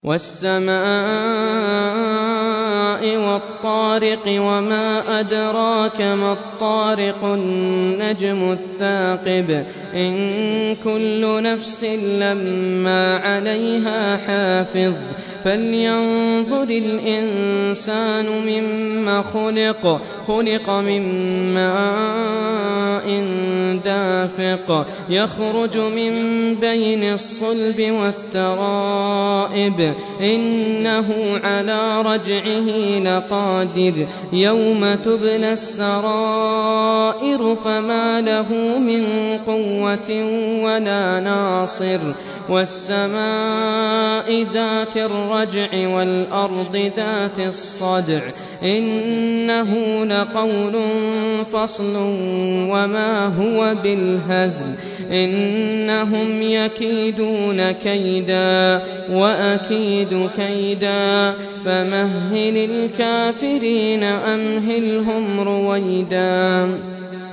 والسماء والطارق وما أدراك ما الطارق النجم الثاقب إن كل نفس لما عليها حافظ فلينظر الإنسان مما خلق من ماء دافق يخرج من بين الصلب والترائب إنه على رجعه لقادر يوم تبلى السرائر فما له من قوة ولا ناصر والسماء ذات الرجع والأرض ذات الصدع إنه لقول فصل وما هو بالهزل إنهم يكيدون كيدا وأكيد كيدا فمهل الكافرين أمهلهم رويدا